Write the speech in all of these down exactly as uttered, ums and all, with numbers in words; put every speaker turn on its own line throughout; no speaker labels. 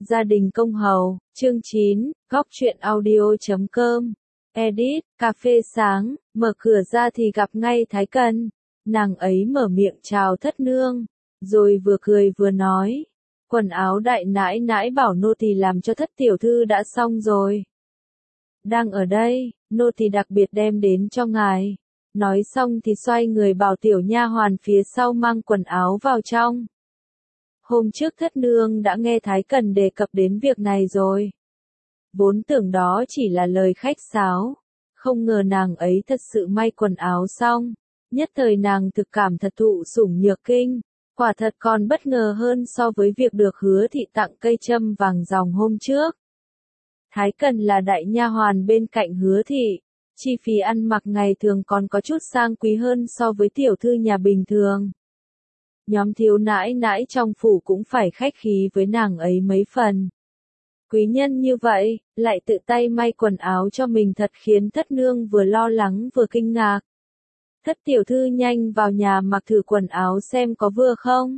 Gia đình công hầu, chương chín, góc truyện audio chấm com. Edit, cà phê sáng, mở cửa ra thì gặp ngay Thái Cần. Nàng ấy mở miệng chào thất nương, rồi vừa cười vừa nói. Quần áo đại nãi nãi bảo nô tỳ làm cho thất tiểu thư đã xong rồi. Đang ở đây, nô tỳ đặc biệt đem đến cho ngài. Nói xong thì xoay người bảo tiểu nha hoàn phía sau mang quần áo vào trong. Hôm trước thất nương đã nghe Thái Cần đề cập đến việc này rồi. Vốn tưởng đó chỉ là lời khách sáo. Không ngờ nàng ấy thật sự may quần áo xong. Nhất thời nàng thực cảm thật thụ sủng nhược kinh. Quả thật còn bất ngờ hơn so với việc được Hứa thị tặng cây châm vàng ròng hôm trước. Thái Cần là đại nha hoàn bên cạnh Hứa thị. Chi phí ăn mặc ngày thường còn có chút sang quý hơn so với tiểu thư nhà bình thường. Nhóm thiếu nãi nãi trong phủ cũng phải khách khí với nàng ấy mấy phần. Quý nhân như vậy, lại tự tay may quần áo cho mình thật khiến thất nương vừa lo lắng vừa kinh ngạc. Thất tiểu thư nhanh vào nhà mặc thử quần áo xem có vừa không.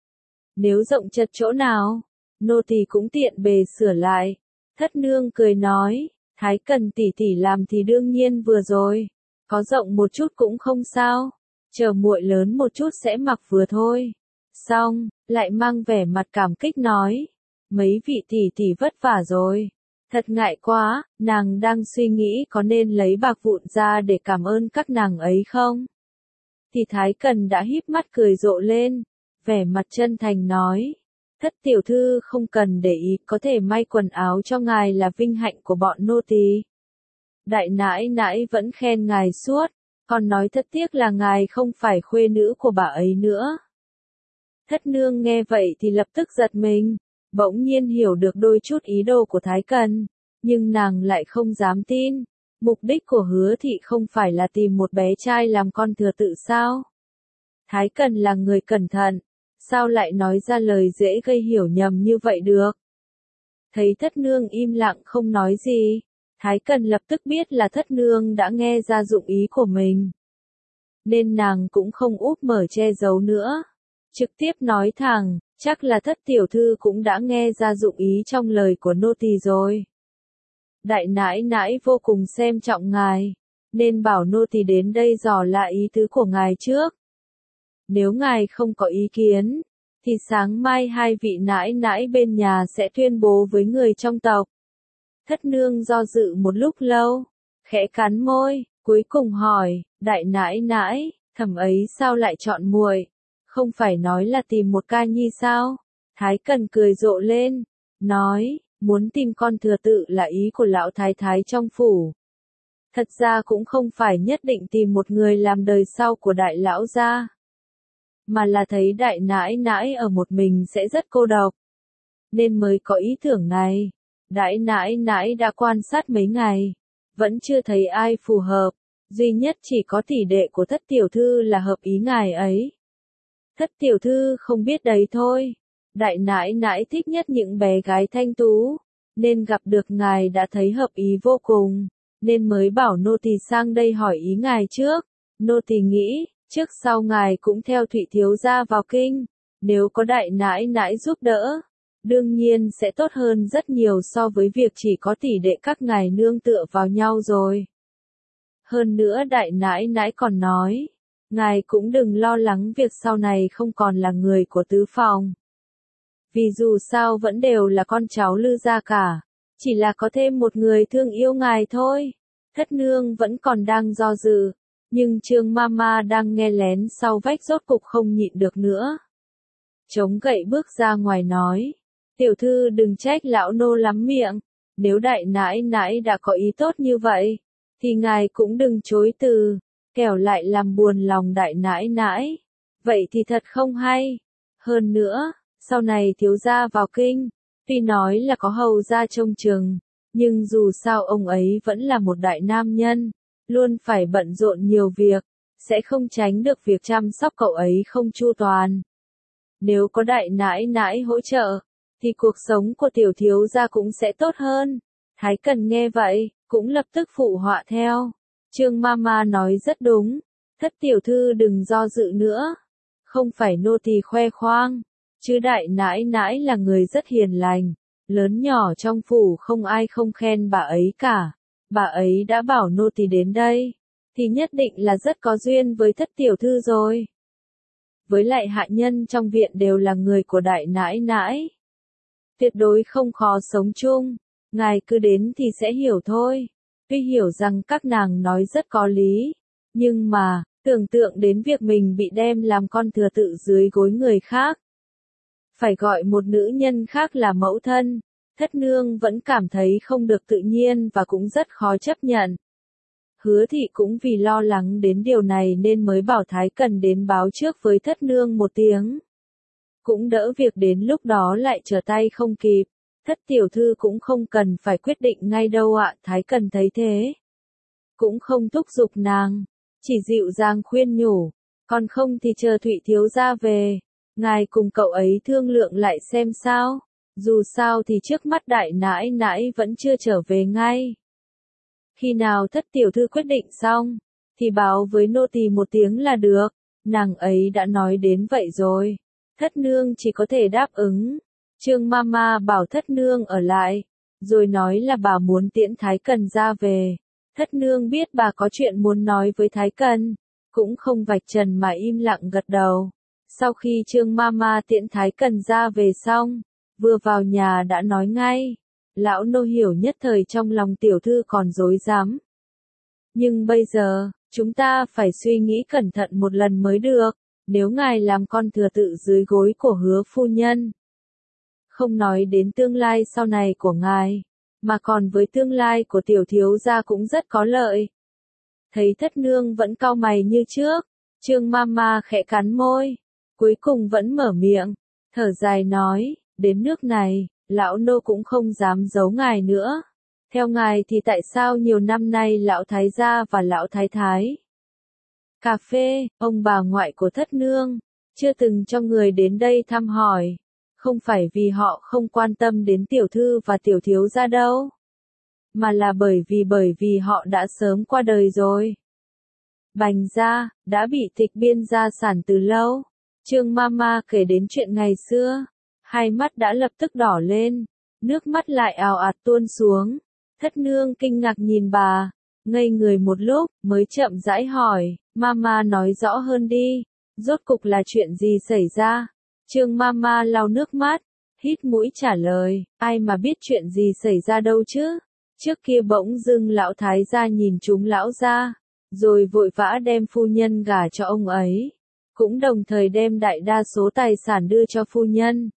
Nếu rộng chật chỗ nào, nô tỳ cũng tiện bề sửa lại. Thất nương cười nói, Thái Cần tỷ tỷ làm thì đương nhiên vừa rồi. Có rộng một chút cũng không sao. Chờ muội lớn một chút sẽ mặc vừa thôi. Xong, lại mang vẻ mặt cảm kích nói. Mấy vị tỷ tỷ vất vả rồi. Thật ngại quá, nàng đang suy nghĩ có nên lấy bạc vụn ra để cảm ơn các nàng ấy không? Thì Thái Cần đã híp mắt cười rộ lên. Vẻ mặt chân thành nói. Thất tiểu thư không cần để ý, có thể may quần áo cho ngài là vinh hạnh của bọn nô tỳ. Đại nãi nãi vẫn khen ngài suốt. Còn nói thất tiếc là ngài không phải khuê nữ của bà ấy nữa. Thất nương nghe vậy thì lập tức giật mình, bỗng nhiên hiểu được đôi chút ý đồ của Thái Cần, nhưng nàng lại không dám tin. Mục đích của Hứa thị không phải là tìm một bé trai làm con thừa tự sao? Thái Cần là người cẩn thận, sao lại nói ra lời dễ gây hiểu nhầm như vậy được? Thấy thất nương im lặng không nói gì. Thái Cần lập tức biết là thất nương đã nghe ra dụng ý của mình. Nên nàng cũng không úp mở che giấu nữa. Trực tiếp nói thẳng, chắc là thất tiểu thư cũng đã nghe ra dụng ý trong lời của nô tỳ rồi. Đại nãi nãi vô cùng xem trọng ngài, nên bảo nô tỳ đến đây dò lại ý tứ của ngài trước. Nếu ngài không có ý kiến, thì sáng mai hai vị nãi nãi bên nhà sẽ tuyên bố với người trong tộc. Thất nương do dự một lúc lâu, khẽ cắn môi, cuối cùng hỏi, đại nãi nãi, thẩm ấy sao lại chọn muội? Không phải nói là tìm một ca nhi sao? Thái Cần cười rộ lên, nói, muốn tìm con thừa tự là ý của lão thái thái trong phủ. Thật ra cũng không phải nhất định tìm một người làm đời sau của đại lão gia, mà là thấy đại nãi nãi ở một mình sẽ rất cô độc, nên mới có ý tưởng này. Đại nãi nãi đã quan sát mấy ngày, vẫn chưa thấy ai phù hợp, duy nhất chỉ có tỷ đệ của thất tiểu thư là hợp ý ngài ấy. Thất tiểu thư không biết đấy thôi, đại nãi nãi thích nhất những bé gái thanh tú, nên gặp được ngài đã thấy hợp ý vô cùng, nên mới bảo nô tỳ sang đây hỏi ý ngài trước. Nô tỳ nghĩ, trước sau ngài cũng theo Thụy thiếu gia vào kinh, nếu có đại nãi nãi giúp đỡ, đương nhiên sẽ tốt hơn rất nhiều so với việc chỉ có tỷ đệ các ngài nương tựa vào nhau rồi. Hơn nữa đại nãi nãi còn nói, ngài cũng đừng lo lắng việc sau này không còn là người của tứ phòng. Vì dù sao vẫn đều là con cháu Lư gia cả, chỉ là có thêm một người thương yêu ngài thôi. Thất nương vẫn còn đang do dự, nhưng Trương Mama đang nghe lén sau vách rốt cục không nhịn được nữa. Chống gậy bước ra ngoài nói. Tiểu thư đừng trách lão nô lắm miệng, nếu đại nãi nãi đã có ý tốt như vậy, thì ngài cũng đừng chối từ, kẻo lại làm buồn lòng đại nãi nãi. Vậy thì thật không hay. Hơn nữa, sau này thiếu gia vào kinh, tuy nói là có hầu gia trông chừng, nhưng dù sao ông ấy vẫn là một đại nam nhân, luôn phải bận rộn nhiều việc, sẽ không tránh được việc chăm sóc cậu ấy không chu toàn. Nếu có đại nãi nãi hỗ trợ, thì cuộc sống của tiểu thiếu gia cũng sẽ tốt hơn. Thái Cần nghe vậy, cũng lập tức phụ họa theo. Trương Mama nói rất đúng, thất tiểu thư đừng do dự nữa. Không phải nô tỳ khoe khoang, chứ đại nãi nãi là người rất hiền lành, Lớn nhỏ trong phủ không ai không khen bà ấy cả. Bà ấy đã bảo nô tỳ đến đây, thì nhất định là rất có duyên với thất tiểu thư rồi. Với lại hạ nhân trong viện đều là người của đại nãi nãi. Tuyệt đối không khó sống chung, ngài cứ đến thì sẽ hiểu thôi. Tuy hiểu rằng các nàng nói rất có lý, nhưng mà, tưởng tượng đến việc mình bị đem làm con thừa tự dưới gối người khác. Phải gọi một nữ nhân khác là mẫu thân, thất nương vẫn cảm thấy không được tự nhiên và cũng rất khó chấp nhận. Hứa thị cũng vì lo lắng đến điều này nên mới bảo Thái Cần đến báo trước với thất nương một tiếng. Cũng đỡ việc đến lúc đó lại trở tay không kịp. Thất tiểu thư cũng không cần phải quyết định ngay đâu ạ. Thái Cần thấy thế, cũng không thúc giục nàng, chỉ dịu dàng khuyên nhủ, còn không thì chờ Thụy thiếu gia về, ngài cùng cậu ấy thương lượng lại xem sao. Dù sao thì trước mắt đại nãi nãi vẫn chưa trở về ngay. Khi nào thất tiểu thư quyết định xong, thì báo với nô tỳ một tiếng là được. Nàng ấy đã nói đến vậy rồi. Thất nương chỉ có thể đáp ứng. Trương Mama bảo thất nương ở lại, rồi nói là bà muốn tiễn Thái Cần ra về. Thất nương biết bà có chuyện muốn nói với Thái Cần, cũng không vạch trần mà im lặng gật đầu. Sau khi Trương Mama tiễn Thái Cần ra về xong, vừa vào nhà đã nói ngay. Lão nô hiểu nhất thời trong lòng tiểu thư còn rối rắm. Nhưng bây giờ, chúng ta phải suy nghĩ cẩn thận một lần mới được. Nếu ngài làm con thừa tự dưới gối của Hứa phu nhân, không nói đến tương lai sau này của ngài, mà còn với tương lai của tiểu thiếu gia cũng rất có lợi. Thấy thất nương vẫn cau mày như trước, Trương Mama khẽ cắn môi, cuối cùng vẫn mở miệng, thở dài nói, đến nước này, lão nô cũng không dám giấu ngài nữa. Theo ngài thì tại sao nhiều năm nay lão thái gia và lão thái thái cà phê, ông bà ngoại của thất nương, chưa từng cho người đến đây thăm hỏi. Không phải vì họ không quan tâm đến tiểu thư và tiểu thiếu gia đâu, mà là bởi vì bởi vì họ đã sớm qua đời rồi. Bành gia, đã bị tịch biên gia sản từ lâu. Trương Mama kể đến chuyện ngày xưa, hai mắt đã lập tức đỏ lên, nước mắt lại ào ạt tuôn xuống. Thất nương kinh ngạc nhìn bà, ngây người một lúc, mới chậm rãi hỏi, Mama nói rõ hơn đi, rốt cục là chuyện gì xảy ra? Trương Mama lau nước mắt, hít mũi trả lời, ai mà biết chuyện gì xảy ra đâu chứ? Trước kia bỗng dưng lão thái gia nhìn chúng lão gia, rồi vội vã đem phu nhân gả cho ông ấy, cũng đồng thời đem đại đa số tài sản đưa cho phu nhân.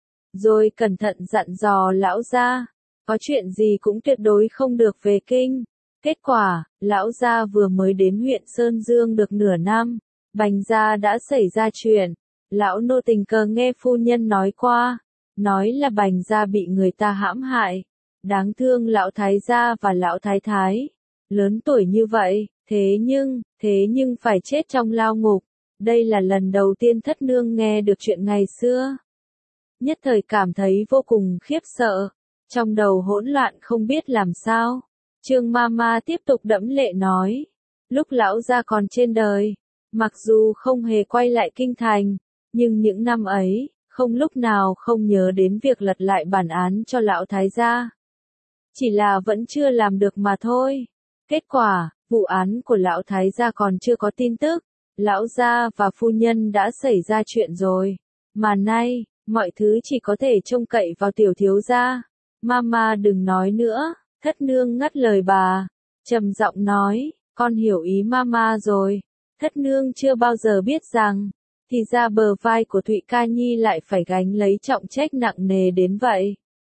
Rồi cẩn thận dặn dò lão gia, có chuyện gì cũng tuyệt đối không được về kinh. Kết quả, lão gia vừa mới đến huyện Sơn Dương được nửa năm, Bành gia đã xảy ra chuyện. Lão nô tình cờ nghe phu nhân nói qua, nói là Bành gia bị người ta hãm hại. Đáng thương lão thái gia và lão thái thái, lớn tuổi như vậy, thế nhưng, thế nhưng phải chết trong lao ngục. Đây là lần đầu tiên thất nương nghe được chuyện ngày xưa. Nhất thời cảm thấy vô cùng khiếp sợ, trong đầu hỗn loạn không biết làm sao. Trương Mama tiếp tục đẫm lệ nói, lúc lão gia còn trên đời, mặc dù không hề quay lại kinh thành, nhưng những năm ấy, không lúc nào không nhớ đến việc lật lại bản án cho lão thái gia. Chỉ là vẫn chưa làm được mà thôi. Kết quả, vụ án của lão thái gia còn chưa có tin tức, lão gia và phu nhân đã xảy ra chuyện rồi. Mà nay, mọi thứ chỉ có thể trông cậy vào tiểu thiếu gia. Mama đừng nói nữa, thất nương ngắt lời bà, trầm giọng nói, con hiểu ý Mama rồi. Thất nương chưa bao giờ biết rằng, thì ra bờ vai của Thụy Ca Nhi lại phải gánh lấy trọng trách nặng nề đến vậy.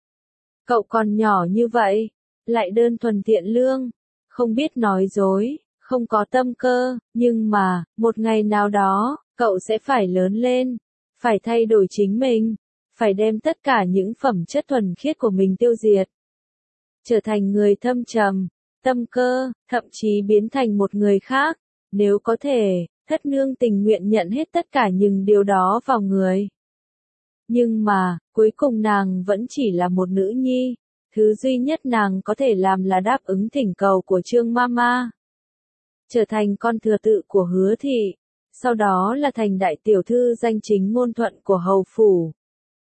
Cậu còn nhỏ như vậy, lại đơn thuần thiện lương, không biết nói dối, không có tâm cơ, nhưng mà, một ngày nào đó, cậu sẽ phải lớn lên, phải thay đổi chính mình, phải đem tất cả những phẩm chất thuần khiết của mình tiêu diệt. Trở thành người thâm trầm, tâm cơ, thậm chí biến thành một người khác, nếu có thể, thất nương tình nguyện nhận hết tất cả những điều đó vào người. Nhưng mà, cuối cùng nàng vẫn chỉ là một nữ nhi, thứ duy nhất nàng có thể làm là đáp ứng thỉnh cầu của Trương Mama. Trở thành con thừa tự của Hứa thị, sau đó là thành đại tiểu thư danh chính ngôn thuận của hầu phủ.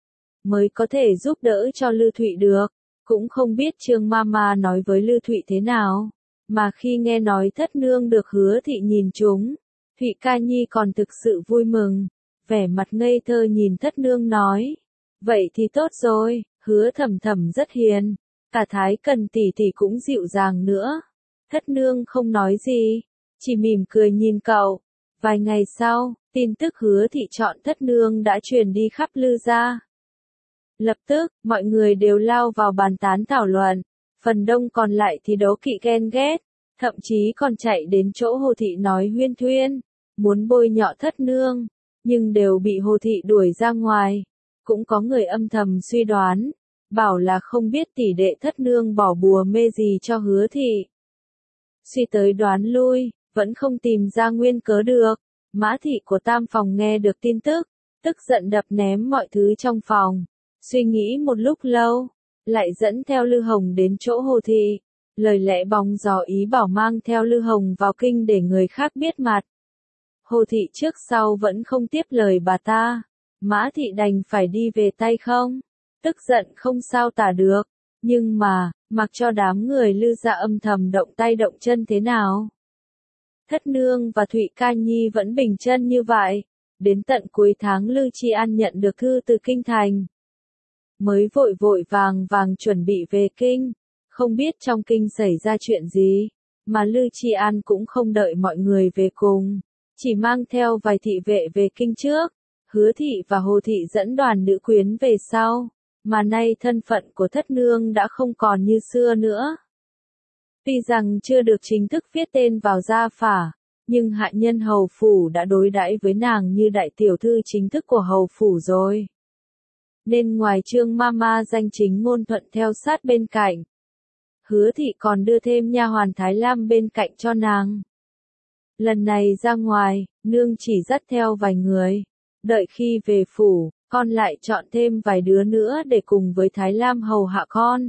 mới có thể giúp đỡ cho Lư Thụy được. Cũng không biết Trương Mama nói với Lư Thụy thế nào, mà khi nghe nói thất nương được Hứa Thị nhìn trúng, Thụy Ca Nhi còn thực sự vui mừng, vẻ mặt ngây thơ nhìn thất nương nói, vậy thì tốt rồi, Hứa Thẩm Thẩm rất hiền, cả Thái Cần tỷ tỷ cũng dịu dàng nữa. Thất nương không nói gì, chỉ mỉm cười nhìn cậu. Vài ngày sau, tin tức Hứa Thị chọn thất nương đã truyền đi khắp Lư gia. Lập tức, mọi người đều lao vào bàn tán thảo luận, phần đông còn lại thì đố kỵ ghen ghét, thậm chí còn chạy đến chỗ Hồ Thị nói huyên thuyên, muốn bôi nhọ thất nương, nhưng đều bị Hồ Thị đuổi ra ngoài. Cũng có người âm thầm suy đoán, bảo là không biết tỷ đệ thất nương bỏ bùa mê gì cho Hứa Thị. Suy tới đoán lui, vẫn không tìm ra nguyên cớ được. Mã Thị của Tam phòng nghe được tin tức, tức giận đập ném mọi thứ trong phòng. Suy nghĩ một lúc lâu, lại dẫn theo Lư Hồng đến chỗ Hồ Thị, lời lẽ bóng gió ý bảo mang theo Lư Hồng vào kinh để người khác biết mặt. Hồ Thị trước sau vẫn không tiếp lời bà ta, Mã Thị đành phải đi về tay không, tức giận không sao tả được, nhưng mà, mặc cho đám người Lư gia âm thầm động tay động chân thế nào. Thất nương và Thụy Ca Nhi vẫn bình chân như vậy, đến tận cuối tháng Lư Tri An nhận được thư từ kinh thành. Mới vội vội vàng vàng chuẩn bị về kinh, không biết trong kinh xảy ra chuyện gì, mà Lư Tri An cũng không đợi mọi người về cùng, chỉ mang theo vài thị vệ về kinh trước, Hứa Thị và Hồ Thị dẫn đoàn nữ quyến về sau, mà nay thân phận của thất nương đã không còn như xưa nữa. Tuy rằng chưa được chính thức viết tên vào gia phả, nhưng hạ nhân hầu phủ đã đối đãi với nàng như đại tiểu thư chính thức của hầu phủ rồi. Nên ngoài Trương Mama danh chính ngôn thuận theo sát bên cạnh, Hứa Thị còn đưa thêm nha hoàn Thái Lam bên cạnh cho nàng. Lần này ra ngoài, nương chỉ dắt theo vài người, đợi khi về phủ, con lại chọn thêm vài đứa nữa để cùng với Thái Lam hầu hạ con.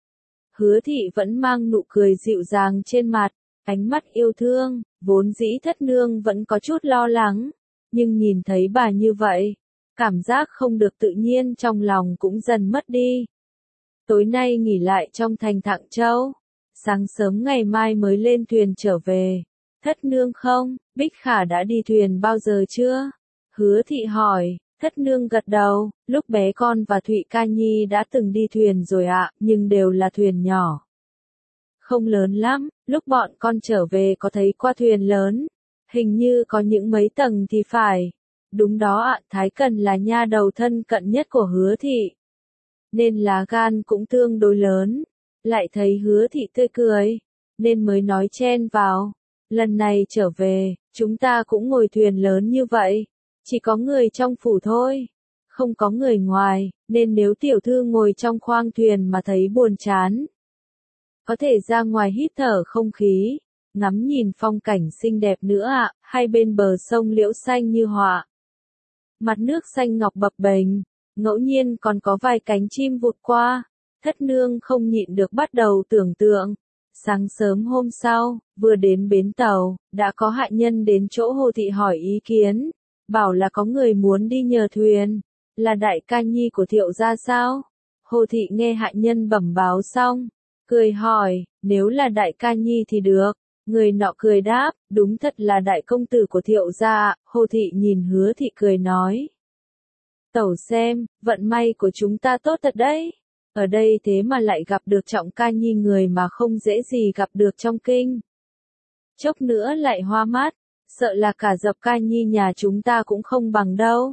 Hứa Thị vẫn mang nụ cười dịu dàng trên mặt, ánh mắt yêu thương, vốn dĩ thất nương vẫn có chút lo lắng, nhưng nhìn thấy bà như vậy, cảm giác không được tự nhiên trong lòng cũng dần mất đi. Tối nay nghỉ lại trong thành Thạng Châu, sáng sớm ngày mai mới lên thuyền trở về. Thất nương không, Bích Khả đã đi thuyền bao giờ chưa? Hứa Thị hỏi, thất nương gật đầu, lúc bé con và Thụy Ca Nhi đã từng đi thuyền rồi ạ, nhưng đều là thuyền nhỏ. Không lớn lắm, lúc bọn con trở về có thấy qua thuyền lớn, hình như có những mấy tầng thì phải. Đúng đó ạ, Thái Cần là nha đầu thân cận nhất của Hứa Thị, nên lá gan cũng tương đối lớn, lại thấy Hứa Thị tươi cười, nên mới nói chen vào. Lần này trở về, chúng ta cũng ngồi thuyền lớn như vậy, chỉ có người trong phủ thôi, không có người ngoài, nên nếu tiểu thư ngồi trong khoang thuyền mà thấy buồn chán, có thể ra ngoài hít thở không khí, ngắm nhìn phong cảnh xinh đẹp nữa ạ, hai bên bờ sông liễu xanh như họa. Mặt nước xanh ngọc bập bềnh, ngẫu nhiên còn có vài cánh chim vụt qua, thất nương không nhịn được bắt đầu tưởng tượng. Sáng sớm hôm sau, vừa đến bến tàu, đã có hạ nhân đến chỗ Hồ Thị hỏi ý kiến, bảo là có người muốn đi nhờ thuyền, là đại ca nhi của Thiệu gia sao? Hồ Thị nghe hạ nhân bẩm báo xong, cười hỏi, nếu là đại ca nhi thì được. Người nọ cười đáp, đúng thật là đại công tử của Thiệu gia. Hồ Thị nhìn Hứa Thị cười nói, tẩu xem, vận may của chúng ta tốt thật đấy. Ở đây thế mà lại gặp được trọng ca nhi, người mà không dễ gì gặp được trong kinh. Chốc nữa lại hoa mắt, sợ là cả dập ca nhi nhà chúng ta cũng không bằng đâu.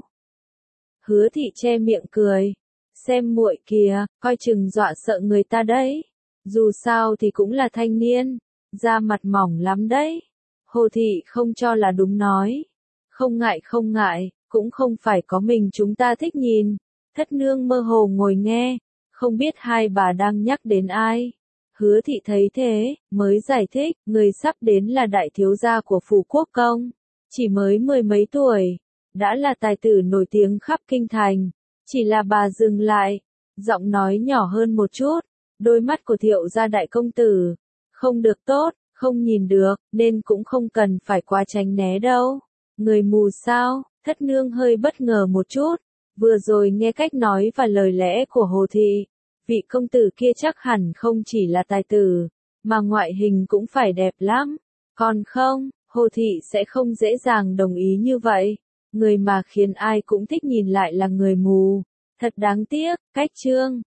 Hứa Thị che miệng cười, xem muội kìa, coi chừng dọa sợ người ta đấy. Dù sao thì cũng là thanh niên, da mặt mỏng lắm đấy. Hồ Thị không cho là đúng nói, không ngại không ngại, cũng không phải có mình chúng ta thích nhìn. Thất nương mơ hồ ngồi nghe, không biết hai bà đang nhắc đến ai. Hứa Thị thấy thế, mới giải thích, người sắp đến là đại thiếu gia của phủ quốc công, chỉ mới mười mấy tuổi, đã là tài tử nổi tiếng khắp kinh thành. Chỉ là bà dừng lại, giọng nói nhỏ hơn một chút, đôi mắt của Thiệu gia đại công tử, không được tốt, không nhìn được, nên cũng không cần phải quá tránh né đâu. Người mù sao? Thất nương hơi bất ngờ một chút, Vừa rồi nghe cách nói và lời lẽ của Hồ Thị, vị công tử kia chắc hẳn không chỉ là tài tử, mà ngoại hình cũng phải đẹp lắm. Còn không, Hồ Thị sẽ không dễ dàng đồng ý như vậy. Người mà khiến ai cũng thích nhìn lại là người mù. Thật đáng tiếc, cách chương.